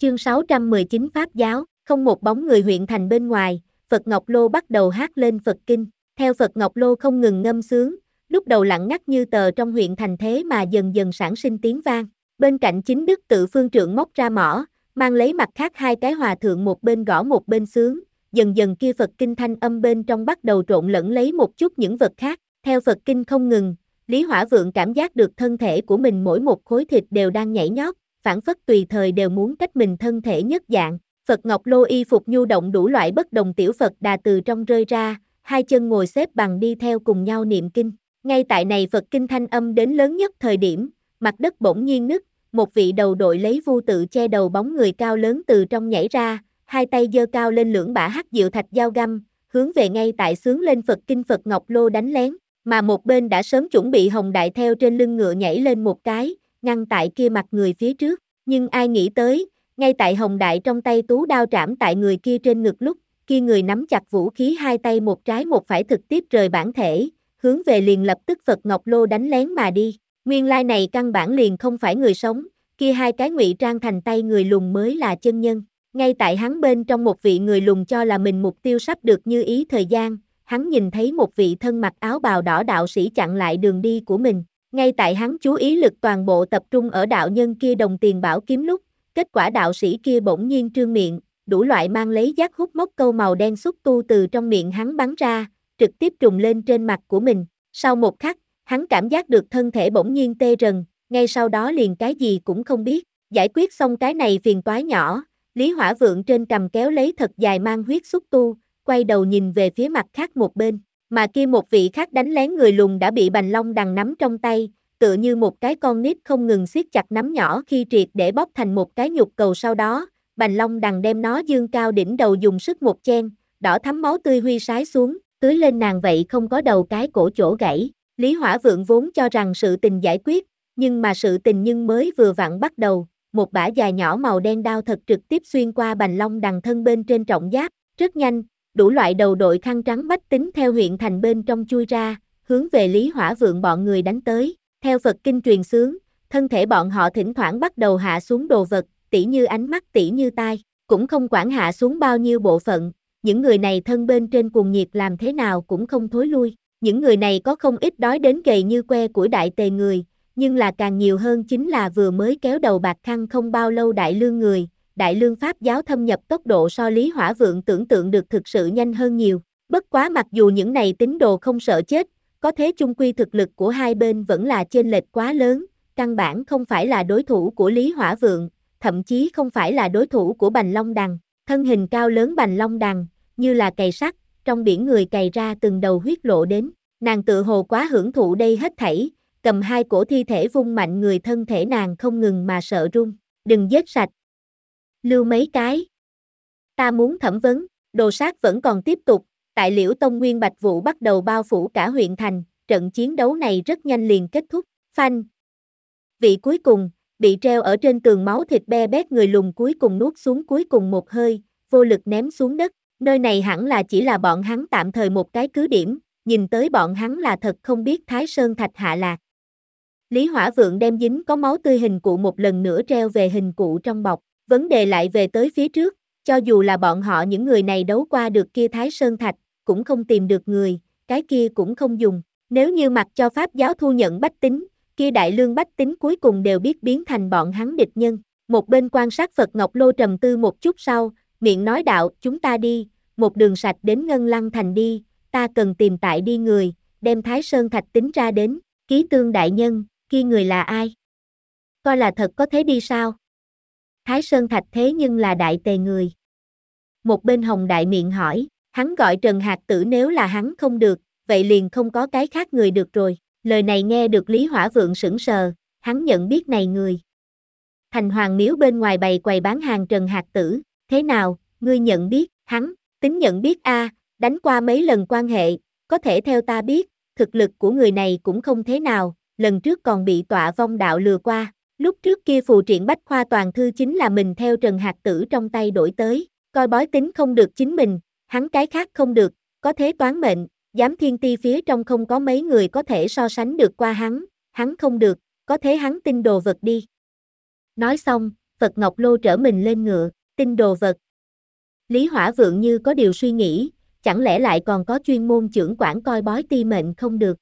Chương 619 Pháp giáo, không một bóng người huyện thành bên ngoài, Phật Ngọc Lô bắt đầu hát lên Phật kinh. Theo Phật Ngọc Lô không ngừng ngâm sướng, lúc đầu lặng ngắt như tờ trong huyện thành thế mà dần dần sản sinh tiếng vang. Bên cạnh chính đức tự phương trượng móc ra mõ, mang lấy mặt khác hai cái hòa thượng một bên gõ một bên sướng, dần dần kia Phật kinh thanh âm bên trong bắt đầu trộn lẫn lấy một chút những vật khác. Theo Phật kinh không ngừng, Lý Hỏa Vượng cảm giác được thân thể của mình mỗi một khối thịt đều đang nhảy nhót, phảng phất tùy thời đều muốn cách mình thân thể nhất dạng. Phật Ngọc Lô y phục nhu động đủ loại bất đồng tiểu Phật đà từ trong rơi ra, hai chân ngồi xếp bằng đi theo cùng nhau niệm kinh. Ngay tại này Phật kinh thanh âm đến lớn nhất thời điểm, mặt đất bỗng nhiên nứt, một vị đầu đội lấy vu tự che đầu bóng người cao lớn từ trong nhảy ra, hai tay giơ cao lên lưỡng bả hắc diệu thạch dao găm, hướng về ngay tại xướng lên Phật kinh Phật Ngọc Lô đánh lén, mà một bên đã sớm chuẩn bị Hồng Đại theo trên lưng ngựa nhảy lên một cái, ngăn tại kia mặt người phía trước, nhưng ai nghĩ tới, ngay tại Hồng Đại trong tay tú đao trảm tại người kia trên ngực lúc, kia người nắm chặt vũ khí hai tay một trái một phải thực tiếp rời bản thể, hướng về liền lập tức Phật Ngọc Lô đánh lén mà đi. Nguyên lai này căn bản liền không phải người sống, kia hai cái ngụy trang thành tay người lùn mới là chân nhân. Ngay tại hắn bên trong một vị người lùn cho là mình mục tiêu sắp được như ý thời gian, hắn nhìn thấy một vị thân mặc áo bào đỏ đạo sĩ chặn lại đường đi của mình. Ngay tại hắn chú ý lực toàn bộ tập trung ở đạo nhân kia đồng tiền bảo kiếm lúc, kết quả đạo sĩ kia bỗng nhiên trương miệng, đủ loại mang lấy giác hút mốc câu màu đen xúc tu từ trong miệng hắn bắn ra, trực tiếp trùng lên trên mặt của mình. Sau một khắc, hắn cảm giác được thân thể bỗng nhiên tê rần, ngay sau đó liền cái gì cũng không biết. Giải quyết xong cái này phiền toái nhỏ, Lý Hỏa Vượng trên cằm kéo lấy thật dài mang huyết xúc tu, quay đầu nhìn về phía mặt khác một bên, mà kia một vị khác đánh lén người lùn đã bị Bành Long Đằng nắm trong tay, tựa như một cái con nít không ngừng siết chặt nắm nhỏ khi triệt để bóp thành một cái nhục cầu. Sau đó, Bành Long Đằng đem nó dương cao đỉnh đầu dùng sức một chen, đỏ thắm máu tươi huy sái xuống, tưới lên nàng vậy không có đầu cái cổ chỗ gãy. Lý Hỏa Vượng vốn cho rằng sự tình giải quyết, nhưng mà sự tình nhưng mới vừa vặn bắt đầu, một bả dài nhỏ màu đen đao thật trực tiếp xuyên qua Bành Long Đằng thân bên trên trọng giáp, rất nhanh, đủ loại đầu đội khăn trắng bách tính theo huyện thành bên trong chui ra, hướng về Lý Hỏa Vượng bọn người đánh tới. Theo Phật kinh truyền xướng, thân thể bọn họ thỉnh thoảng bắt đầu hạ xuống đồ vật, tỉ như ánh mắt tỉ như tai, cũng không quản hạ xuống bao nhiêu bộ phận, những người này thân bên trên cuồng nhiệt làm thế nào cũng không thối lui. Những người này có không ít đói đến gầy như que củi đại tề người, nhưng là càng nhiều hơn chính là vừa mới kéo đầu bạc khăn không bao lâu đại lương người. Đại lương Pháp giáo thâm nhập tốc độ so Lý Hỏa Vượng tưởng tượng được thực sự nhanh hơn nhiều. Bất quá mặc dù những này tín đồ không sợ chết, có thế chung quy thực lực của hai bên vẫn là chênh lệch quá lớn, căn bản không phải là đối thủ của Lý Hỏa Vượng, thậm chí không phải là đối thủ của Bành Long Đằng. Thân hình cao lớn Bành Long Đằng, như là cày sắt, trong biển người cày ra từng đầu huyết lộ đến, nàng tự hồ quá hưởng thụ đây hết thảy, cầm hai cổ thi thể vung mạnh người thân thể nàng không ngừng mà sợ run. Đừng giết sạch. Lưu mấy cái. Ta muốn thẩm vấn. Đồ sát vẫn còn tiếp tục, tại Liễu Tông Nguyên Bạch Vụ bắt đầu bao phủ cả huyện thành, trận chiến đấu này rất nhanh liền kết thúc. Phanh. Vị cuối cùng, bị treo ở trên tường máu thịt be bét người lùn cuối cùng nuốt xuống cuối cùng một hơi, vô lực ném xuống đất. Nơi này hẳn là chỉ là bọn hắn tạm thời một cái cứ điểm, nhìn tới bọn hắn là thật không biết Thái Sơn Thạch hạ lạc. Lý Hỏa Vượng đem dính có máu tươi hình cụ một lần nữa treo về hình cụ trong bọc. Vấn đề lại về tới phía trước, cho dù là bọn họ những người này đấu qua được kia Thái Sơn Thạch, cũng không tìm được người, cái kia cũng không dùng. Nếu như mặc cho Pháp giáo thu nhận bách tính, kia đại lương bách tính cuối cùng đều biết biến thành bọn hắn địch nhân. Một bên quan sát Phật Ngọc Lô trầm tư một chút sau, miệng nói đạo, chúng ta đi, một đường sạch đến Ngân Lăng Thành đi, ta cần tìm tại đi người, đem Thái Sơn Thạch tính ra đến, Ký Tương đại nhân, kia người là ai? Coi là thật có thế đi sao? Thái Sơn Thạch thế nhưng là đại tề người. Một bên Hồng Đại miệng hỏi, hắn gọi Trần Hạc Tử, nếu là hắn không được, vậy liền không có cái khác người được rồi. Lời này nghe được Lý Hỏa Vượng sững sờ, hắn nhận biết này người. Thành Hoàng Miếu bên ngoài bày quầy bán hàng Trần Hạc Tử, thế nào, ngươi nhận biết, hắn, tính nhận biết a, đánh qua mấy lần quan hệ, có thể theo ta biết, thực lực của người này cũng không thế nào, lần trước còn bị Tọa Vong Đạo lừa qua. Lúc trước kia phù triện bách khoa toàn thư chính là mình theo Trần Hạc Tử trong tay đổi tới, coi bói tính không được chính mình, hắn cái khác không được, có thế toán mệnh, giám thiên ti phía trong không có mấy người có thể so sánh được qua hắn không được, có thế hắn tin đồ vật đi. Nói xong, Phật Ngọc Lô trở mình lên ngựa, tin đồ vật. Lý Hỏa Vượng như có điều suy nghĩ, chẳng lẽ lại còn có chuyên môn chưởng quản coi bói ti mệnh không được.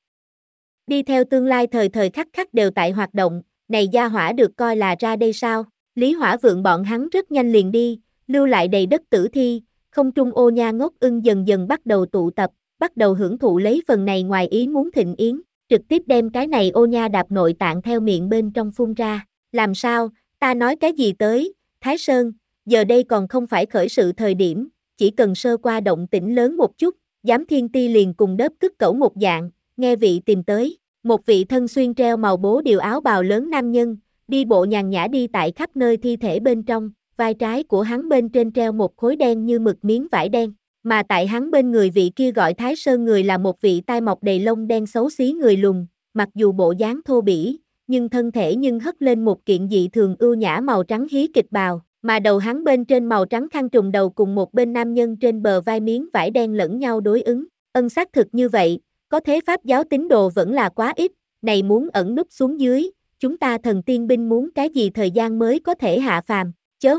Đi theo tương lai thời thời khắc khắc đều tại hoạt động, này gia hỏa được coi là ra đây sao? Lý Hỏa Vượng bọn hắn rất nhanh liền đi, lưu lại đầy đất tử thi, không trung ô nha ngốc ưng dần dần bắt đầu tụ tập, bắt đầu hưởng thụ lấy phần này ngoài ý muốn thịnh yến, trực tiếp đem cái này ô nha đạp nội tạng theo miệng bên trong phun ra. Làm sao, ta nói cái gì tới, Thái Sơn, giờ đây còn không phải khởi sự thời điểm, chỉ cần sơ qua động tĩnh lớn một chút, Giám Thiên Ti liền cùng đớp cứt cẩu một dạng, nghe vị tìm tới, một vị thân xuyên treo màu bố điều áo bào lớn nam nhân, đi bộ nhàn nhã đi tại khắp nơi thi thể bên trong, vai trái của hắn bên trên treo một khối đen như mực miếng vải đen, mà tại hắn bên người vị kia gọi Thái Sơn người là một vị tai mọc đầy lông đen xấu xí người lùn, mặc dù bộ dáng thô bỉ, nhưng thân thể nhưng hất lên một kiện dị thường ưu nhã màu trắng hí kịch bào, mà đầu hắn bên trên màu trắng khăn trùm đầu cùng một bên nam nhân trên bờ vai miếng vải đen lẫn nhau đối ứng, xác thực như vậy, có thế pháp giáo tín đồ vẫn là quá ít, này muốn ẩn núp xuống dưới, chúng ta thần tiên binh muốn cái gì thời gian mới có thể hạ phàm, chớ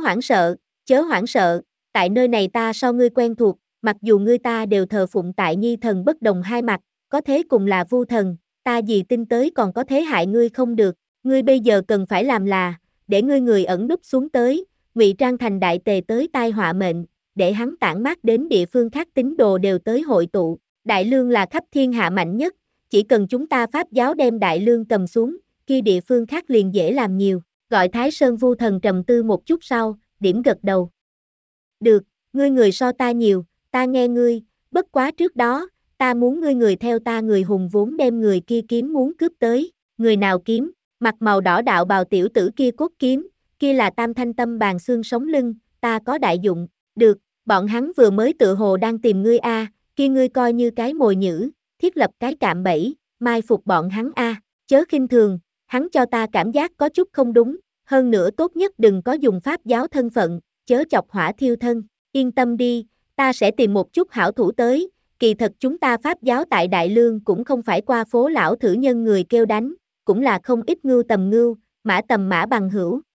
hoảng sợ, tại nơi này ta so ngươi quen thuộc, mặc dù ngươi ta đều thờ phụng tại nhi thần bất đồng hai mặt, có thế cùng là vu thần, ta gì tin tới còn có thế hại ngươi không được, ngươi bây giờ cần phải làm là, để ngươi người ẩn núp xuống tới, ngụy trang thành đại tề tới tai họa mệnh, để hắn tản mát đến địa phương khác tín đồ đều tới hội tụ, Đại Lương là khắp thiên hạ mạnh nhất, chỉ cần chúng ta pháp giáo đem Đại Lương cầm xuống, kia địa phương khác liền dễ làm nhiều, gọi Thái Sơn Vu Thần trầm tư một chút sau, điểm gật đầu. Được, ngươi người so ta nhiều, ta nghe ngươi, bất quá trước đó, ta muốn ngươi người theo ta người hùng vốn đem người kia kiếm muốn cướp tới, người nào kiếm, mặt màu đỏ đạo bào tiểu tử kia cốt kiếm, kia là Tam Thanh Tâm bàn xương sống lưng, ta có đại dụng, được, bọn hắn vừa mới tự hồ đang tìm ngươi a, kia ngươi coi như cái mồi nhữ, thiết lập cái cạm bẫy, mai phục bọn hắn a, chớ khinh thường, hắn cho ta cảm giác có chút không đúng, hơn nữa tốt nhất đừng có dùng pháp giáo thân phận, chớ chọc hỏa thiêu thân, yên tâm đi, ta sẽ tìm một chút hảo thủ tới, kỳ thật chúng ta pháp giáo tại Đại Lương cũng không phải qua phố lão thử nhân người kêu đánh, cũng là không ít ngưu tầm ngưu, mã tầm mã bằng hữu,